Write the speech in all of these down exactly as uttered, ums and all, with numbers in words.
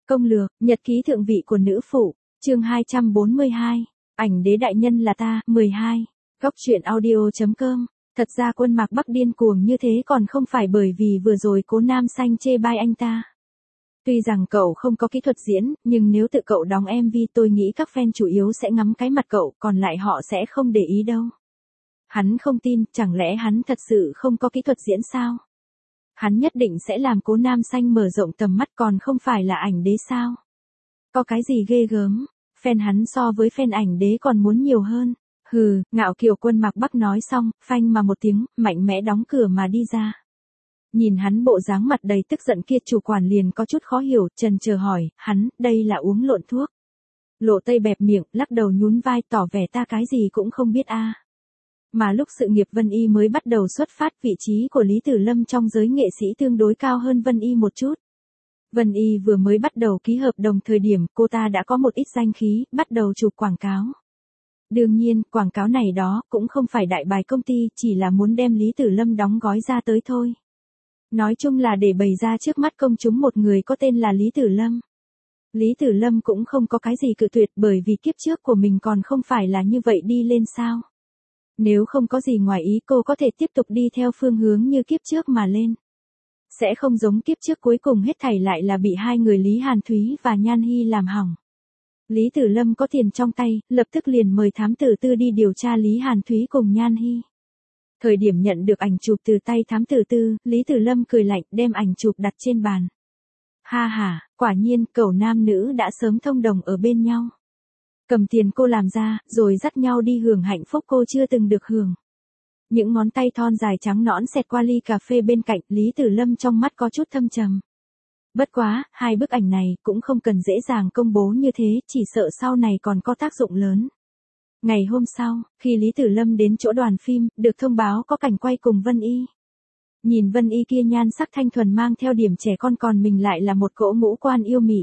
Công lược, nhật ký thượng vị của nữ phụ, chương hai trăm bốn mươi hai, ảnh đế đại nhân là ta, mười hai, góc truyện audio.com, thật ra Quân Mạc Bắc điên cuồng như thế còn không phải bởi vì vừa rồi Cố Nam Xanh chê bai anh ta. Tuy rằng cậu không có kỹ thuật diễn, nhưng nếu tự cậu đóng em vê tôi nghĩ các fan chủ yếu sẽ ngắm cái mặt cậu, còn lại họ sẽ không để ý đâu. Hắn không tin, chẳng lẽ hắn thật sự không có kỹ thuật diễn sao? Hắn nhất định sẽ làm Cố Nam Xanh mở rộng tầm mắt còn không phải là ảnh đế sao? Có cái gì ghê gớm, fan hắn so với fan ảnh đế còn muốn nhiều hơn. Hừ, ngạo kiều Quân Mạc Bắc nói xong, phanh mà một tiếng, mạnh mẽ đóng cửa mà đi ra. Nhìn hắn bộ dáng mặt đầy tức giận kia, chủ quản liền có chút khó hiểu, chần chờ hỏi, hắn, đây là uống lộn thuốc. Lộ Tây bẹp miệng, lắc đầu nhún vai tỏ vẻ ta cái gì cũng không biết a. Mà lúc sự nghiệp Vân Y mới bắt đầu xuất phát, vị trí của Lý Tử Lâm trong giới nghệ sĩ tương đối cao hơn Vân Y một chút. Vân Y vừa mới bắt đầu ký hợp đồng thời điểm, cô ta đã có một ít danh khí, bắt đầu chụp quảng cáo. Đương nhiên, quảng cáo này đó cũng không phải đại bài công ty, chỉ là muốn đem Lý Tử Lâm đóng gói ra tới thôi. Nói chung là để bày ra trước mắt công chúng một người có tên là Lý Tử Lâm. Lý Tử Lâm cũng không có cái gì cự tuyệt bởi vì kiếp trước của mình còn không phải là như vậy đi lên sao. Nếu không có gì ngoài ý cô có thể tiếp tục đi theo phương hướng như kiếp trước mà lên. Sẽ không giống kiếp trước cuối cùng hết thảy lại là bị hai người Lý Hàn Thúy và Nhan Hy làm hỏng. Lý Tử Lâm có tiền trong tay, lập tức liền mời thám tử tư đi điều tra Lý Hàn Thúy cùng Nhan Hy. Thời điểm nhận được ảnh chụp từ tay thám tử tư, Lý Tử Lâm cười lạnh đem ảnh chụp đặt trên bàn. Ha ha, quả nhiên cẩu nam nữ đã sớm thông đồng ở bên nhau. Cầm tiền cô làm ra, rồi dắt nhau đi hưởng hạnh phúc cô chưa từng được hưởng. Những ngón tay thon dài trắng nõn xẹt qua ly cà phê bên cạnh, Lý Tử Lâm trong mắt có chút thâm trầm. Bất quá, hai bức ảnh này cũng không cần dễ dàng công bố như thế, chỉ sợ sau này còn có tác dụng lớn. Ngày hôm sau, khi Lý Tử Lâm đến chỗ đoàn phim, được thông báo có cảnh quay cùng Vân Y. Nhìn Vân Y kia nhan sắc thanh thuần mang theo điểm trẻ con còn mình lại là một cỗ ngũ quan yêu mị.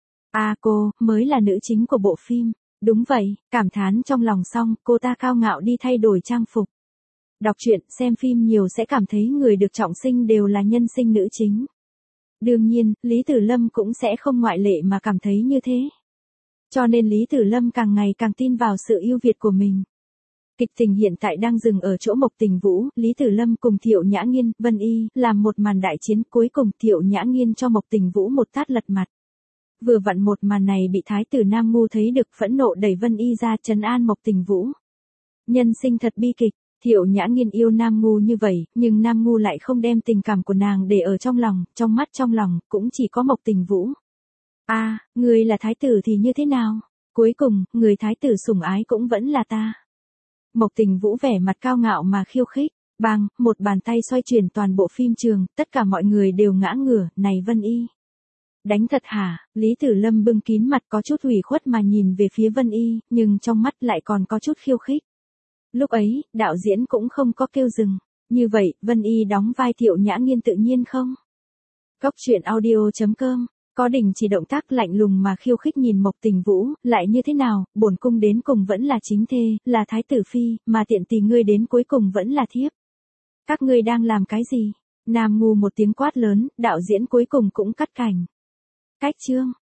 À cô, mới là nữ chính của bộ phim. Đúng vậy, cảm thán trong lòng xong, cô ta cao ngạo đi thay đổi trang phục. Đọc truyện, xem phim nhiều sẽ cảm thấy người được trọng sinh đều là nhân sinh nữ chính. Đương nhiên, Lý Tử Lâm cũng sẽ không ngoại lệ mà cảm thấy như thế. Cho nên Lý Tử Lâm càng ngày càng tin vào sự ưu việt của mình. Kịch tình hiện tại đang dừng ở chỗ Mộc Tình Vũ, Lý Tử Lâm cùng Thiệu Nhã Nghiên, Vân Y, làm một màn đại chiến, cuối cùng Thiệu Nhã Nghiên cho Mộc Tình Vũ một tát lật mặt. Vừa vặn một màn này bị Thái tử Nam Ngu thấy được, phẫn nộ đẩy Vân Y ra trấn an Mộc Tình Vũ. Nhân sinh thật bi kịch, Thiệu Nhã Nghiên yêu Nam Ngu như vậy, nhưng Nam Ngu lại không đem tình cảm của nàng để ở trong lòng, trong mắt trong lòng, cũng chỉ có Mộc Tình Vũ. A, à, người là thái tử thì như thế nào? Cuối cùng, người thái tử sủng ái cũng vẫn là ta. Mộc Tình Vũ vẻ mặt cao ngạo mà khiêu khích, bang, một bàn tay xoay chuyển toàn bộ phim trường, tất cả mọi người đều ngã ngửa, này Vân Y. Đánh thật hả? Lý Tử Lâm bưng kín mặt có chút ủy khuất mà nhìn về phía Vân Y, nhưng trong mắt lại còn có chút khiêu khích. Lúc ấy, đạo diễn cũng không có kêu dừng. Như vậy, Vân Y đóng vai Thiệu Nhã Nghiên tự nhiên không? Góc truyện audio.com, có đình chỉ động tác lạnh lùng mà khiêu khích nhìn Mộc Tình Vũ, lại như thế nào, bổn cung đến cùng vẫn là chính thê, là thái tử phi, mà tiện tỳ ngươi đến cuối cùng vẫn là thiếp. Các ngươi đang làm cái gì? Nam Ngu một tiếng quát lớn, đạo diễn cuối cùng cũng cắt cảnh. Cách chương.